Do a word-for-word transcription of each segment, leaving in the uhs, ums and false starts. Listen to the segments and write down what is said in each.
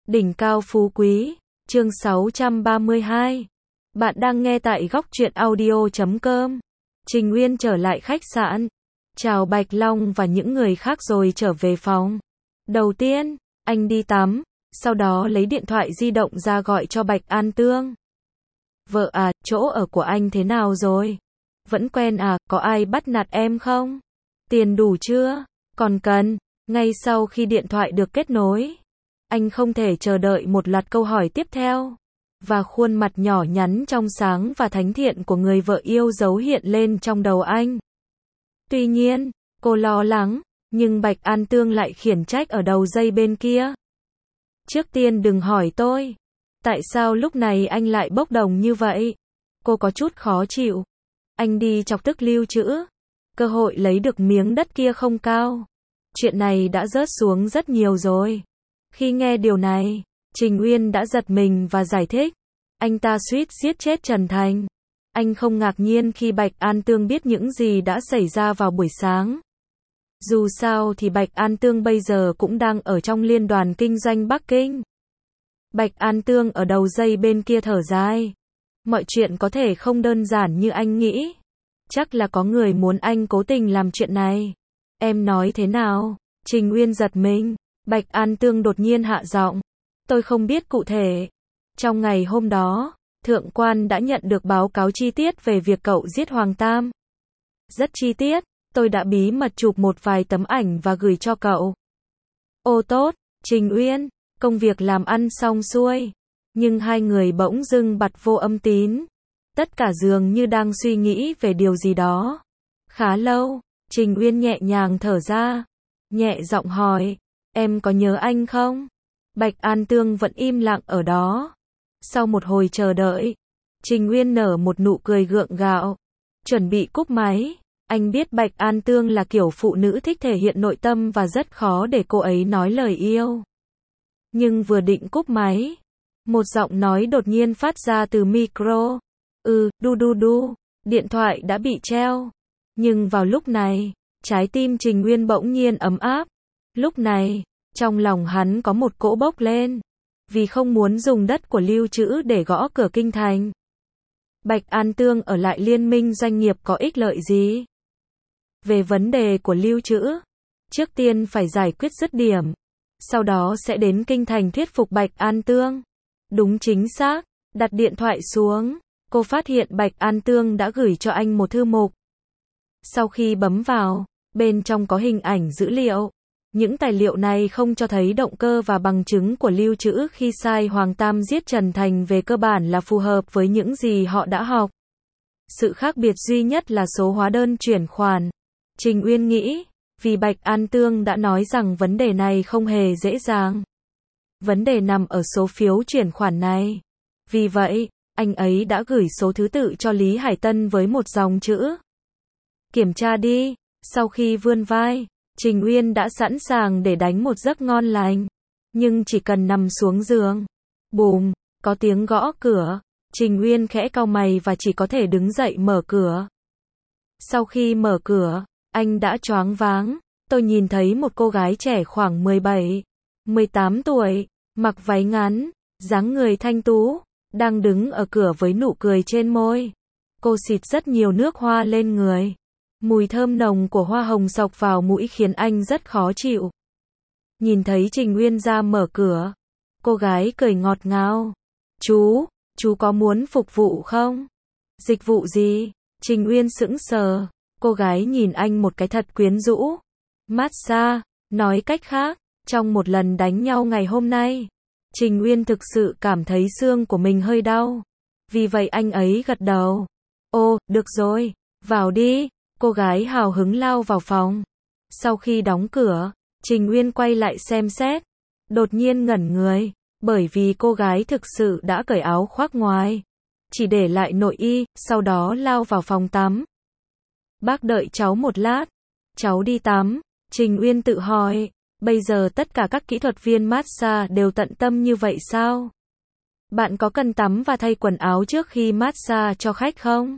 Đỉnh cao phú quý, chương sáu trăm ba mươi hai. Bạn đang nghe tại góc truyện audio chấm com. Trình Uyên trở lại khách sạn, chào Bạch Long và những người khác rồi trở về phòng. Đầu tiên, anh đi tắm, sau đó lấy điện thoại di động ra gọi cho Bạch An Tương. Vợ à, chỗ ở của anh thế nào rồi? Vẫn quen à, có ai bắt nạt em không? Tiền đủ chưa? Còn cần. Ngay sau khi điện thoại được kết nối, anh không thể chờ đợi một loạt câu hỏi tiếp theo. Và khuôn mặt nhỏ nhắn trong sáng và thánh thiện của người vợ yêu dấu hiện lên trong đầu anh. Tuy nhiên, cô lo lắng, nhưng Bạch An Tương lại khiển trách ở đầu dây bên kia. Trước tiên đừng hỏi tôi, tại sao lúc này anh lại bốc đồng như vậy? Cô có chút khó chịu. Anh đi chọc tức Lưu Trữ. Cơ hội lấy được miếng đất kia không cao. Chuyện này đã rớt xuống rất nhiều rồi. Khi nghe điều này, Trình Uyên đã giật mình và giải thích. Anh ta suýt giết chết Trần Thành. Anh không ngạc nhiên khi Bạch An Tương biết những gì đã xảy ra vào buổi sáng. Dù sao thì Bạch An Tương bây giờ cũng đang ở trong liên đoàn kinh doanh Bắc Kinh. Bạch An Tương ở đầu dây bên kia thở dài. Mọi chuyện có thể không đơn giản như anh nghĩ. Chắc là có người muốn anh cố tình làm chuyện này. Em nói thế nào? Trình Uyên giật mình. Bạch An Tương đột nhiên hạ giọng. Tôi không biết cụ thể. Trong ngày hôm đó, Thượng quan đã nhận được báo cáo chi tiết về việc cậu giết Hoàng Tam. Rất chi tiết, tôi đã bí mật chụp một vài tấm ảnh và gửi cho cậu. Ô tốt, Trình Uyên, công việc làm ăn xong xuôi. Nhưng hai người bỗng dưng bặt vô âm tín. Tất cả dường như đang suy nghĩ về điều gì đó. Khá lâu, Trình Uyên nhẹ nhàng thở ra. Nhẹ giọng hỏi, em có nhớ anh không? Bạch An Tương vẫn im lặng ở đó. Sau một hồi chờ đợi, Trình Uyên nở một nụ cười gượng gạo. Chuẩn bị cúp máy, anh biết Bạch An Tương là kiểu phụ nữ thích thể hiện nội tâm và rất khó để cô ấy nói lời yêu. Nhưng vừa định cúp máy, một giọng nói đột nhiên phát ra từ micro. Ừ, đu đu đu, điện thoại đã bị treo. Nhưng vào lúc này, trái tim Trình Uyên bỗng nhiên ấm áp. Lúc này, trong lòng hắn có một cỗ bốc lên. Vì không muốn dùng đất của Lưu Trữ để gõ cửa kinh thành. Bạch An Tương ở lại liên minh doanh nghiệp có ích lợi gì? Về vấn đề của Lưu Trữ, trước tiên phải giải quyết dứt điểm. Sau đó sẽ đến kinh thành thuyết phục Bạch An Tương. Đúng chính xác, đặt điện thoại xuống. Cô phát hiện Bạch An Tương đã gửi cho anh một thư mục. Sau khi bấm vào, bên trong có hình ảnh dữ liệu. Những tài liệu này không cho thấy động cơ và bằng chứng của Lưu Trữ khi sai Hoàng Tam giết Trần Thành về cơ bản là phù hợp với những gì họ đã học. Sự khác biệt duy nhất là số hóa đơn chuyển khoản. Trình Uyên nghĩ, vì Bạch An Tương đã nói rằng vấn đề này không hề dễ dàng. Vấn đề nằm ở số phiếu chuyển khoản này. Vì vậy, anh ấy đã gửi số thứ tự cho Lý Hải Tân với một dòng chữ. Kiểm tra đi. Sau khi vươn vai, Trình Uyên đã sẵn sàng để đánh một giấc ngon lành. Nhưng chỉ cần nằm xuống giường. Bùm, có tiếng gõ cửa. Trình Uyên khẽ cau mày và chỉ có thể đứng dậy mở cửa. Sau khi mở cửa, anh đã choáng váng. Tôi nhìn thấy một cô gái trẻ khoảng mười bảy, mười tám tuổi, mặc váy ngắn, dáng người thanh tú, đang đứng ở cửa với nụ cười trên môi. Cô xịt rất nhiều nước hoa lên người. Mùi thơm nồng của hoa hồng xộc vào mũi khiến anh rất khó chịu. Nhìn thấy Trình Uyên ra mở cửa, cô gái cười ngọt ngào. Chú, chú có muốn phục vụ không? Dịch vụ gì? Trình Uyên sững sờ. Cô gái nhìn anh một cái thật quyến rũ. Massage, nói cách khác, trong một lần đánh nhau ngày hôm nay, Trình Uyên thực sự cảm thấy xương của mình hơi đau. Vì vậy anh ấy gật đầu. Ô, được rồi, vào đi. Cô gái hào hứng lao vào phòng. Sau khi đóng cửa, Trình Uyên quay lại xem xét. Đột nhiên ngẩn người, bởi vì cô gái thực sự đã cởi áo khoác ngoài. Chỉ để lại nội y, sau đó lao vào phòng tắm. Bác đợi cháu một lát. Cháu đi tắm. Trình Uyên tự hỏi, bây giờ tất cả các kỹ thuật viên massage đều tận tâm như vậy sao? Bạn có cần tắm và thay quần áo trước khi massage cho khách không?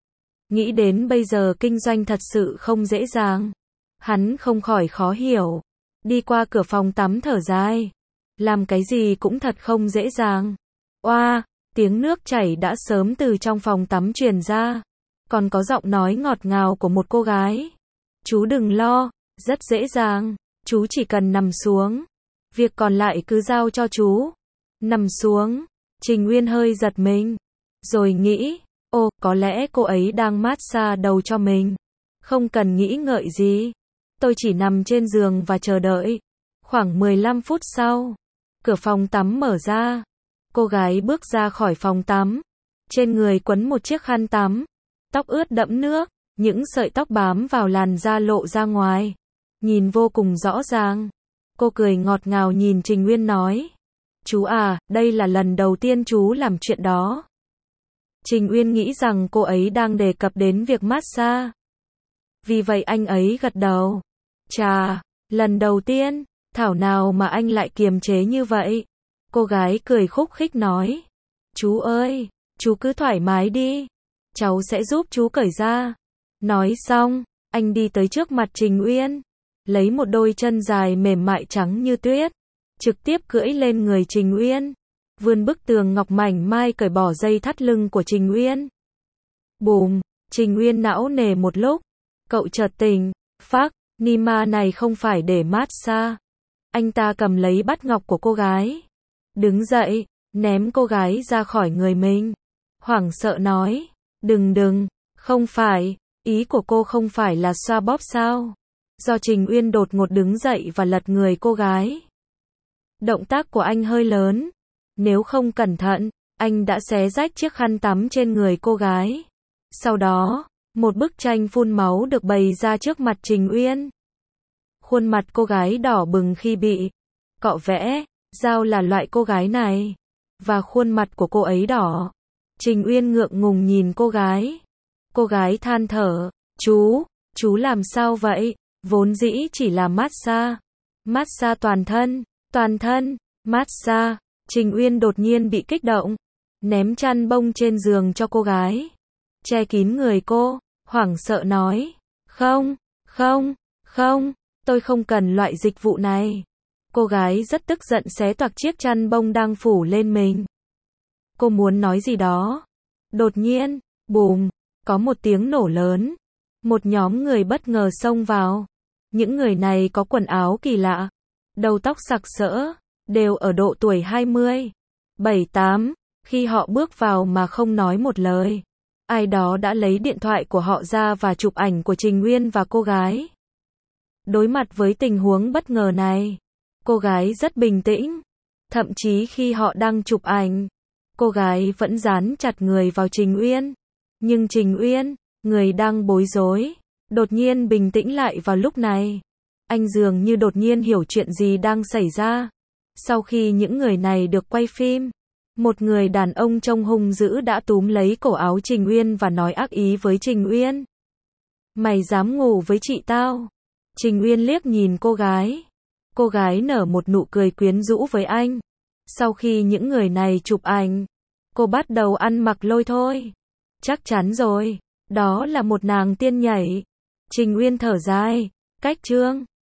Nghĩ đến bây giờ kinh doanh thật sự không dễ dàng. Hắn không khỏi khó hiểu. Đi qua cửa phòng tắm thở dài. Làm cái gì cũng thật không dễ dàng. Oa, tiếng nước chảy đã sớm từ trong phòng tắm truyền ra. Còn có giọng nói ngọt ngào của một cô gái. Chú đừng lo, rất dễ dàng. Chú chỉ cần nằm xuống. Việc còn lại cứ giao cho chú. Nằm xuống. Trình Uyên hơi giật mình. Rồi nghĩ, ô, có lẽ cô ấy đang massage đầu cho mình. Không cần nghĩ ngợi gì. Tôi chỉ nằm trên giường và chờ đợi. Khoảng mười lăm phút sau, cửa phòng tắm mở ra. Cô gái bước ra khỏi phòng tắm. Trên người quấn một chiếc khăn tắm. Tóc ướt đẫm nước, những sợi tóc bám vào làn da lộ ra ngoài. Nhìn vô cùng rõ ràng. Cô cười ngọt ngào nhìn Trình Uyên nói. Chú à, đây là lần đầu tiên chú làm chuyện đó. Trình Uyên nghĩ rằng cô ấy đang đề cập đến việc massage. Vì vậy anh ấy gật đầu. Chà, lần đầu tiên, thảo nào mà anh lại kiềm chế như vậy. Cô gái cười khúc khích nói. Chú ơi, chú cứ thoải mái đi. Cháu sẽ giúp chú cởi ra. Nói xong, anh đi tới trước mặt Trình Uyên. Lấy một đôi chân dài mềm mại trắng như tuyết. Trực tiếp cưỡi lên người Trình Uyên. Vươn bức tường ngọc mảnh mai cởi bỏ dây thắt lưng của Trình Uyên. Bùm, Trình Uyên não nề một lúc. Cậu chợt tỉnh, phác, Nima này không phải để massage. Anh ta cầm lấy bát ngọc của cô gái. Đứng dậy, ném cô gái ra khỏi người mình. Hoảng sợ nói, đừng đừng, không phải, ý của cô không phải là xoa bóp sao? Do Trình Uyên đột ngột đứng dậy và lật người cô gái. Động tác của anh hơi lớn. Nếu không cẩn thận, anh đã xé rách chiếc khăn tắm trên người cô gái. Sau đó, một bức tranh phun máu được bày ra trước mặt Trình Uyên. Khuôn mặt cô gái đỏ bừng khi bị cọ vẽ, Giao là loại cô gái này. Và khuôn mặt của cô ấy đỏ. Trình Uyên ngượng ngùng nhìn cô gái. Cô gái than thở, chú, chú làm sao vậy? Vốn dĩ chỉ là massage. Massage toàn thân, toàn thân, massage. Trình Uyên đột nhiên bị kích động. Ném chăn bông trên giường cho cô gái. Che kín người cô, hoảng sợ nói. Không, không, không, tôi không cần loại dịch vụ này. Cô gái rất tức giận xé toạc chiếc chăn bông đang phủ lên mình. Cô muốn nói gì đó. Đột nhiên, bùm, có một tiếng nổ lớn. Một nhóm người bất ngờ xông vào. Những người này có quần áo kỳ lạ. Đầu tóc sặc sỡ. Đều ở độ tuổi hai mươi, bảy tám. Khi họ bước vào mà không nói một lời. Ai đó đã lấy điện thoại của họ ra và chụp ảnh của Trình Uyên và cô gái. Đối mặt với tình huống bất ngờ này, cô gái rất bình tĩnh. Thậm chí khi họ đang chụp ảnh, cô gái vẫn dán chặt người vào Trình Uyên. Nhưng Trình Uyên, người đang bối rối, đột nhiên bình tĩnh lại vào lúc này. Anh dường như đột nhiên hiểu chuyện gì đang xảy ra. Sau khi những người này được quay phim, một người đàn ông trông hung dữ đã túm lấy cổ áo Trình Uyên và nói ác ý với Trình Uyên. Mày dám ngủ với chị tao? Trình Uyên liếc nhìn cô gái. Cô gái nở một nụ cười quyến rũ với anh. Sau khi những người này chụp ảnh, cô bắt đầu ăn mặc lôi thôi. Chắc chắn rồi, đó là một nàng tiên nhảy. Trình Uyên thở dài, cách chương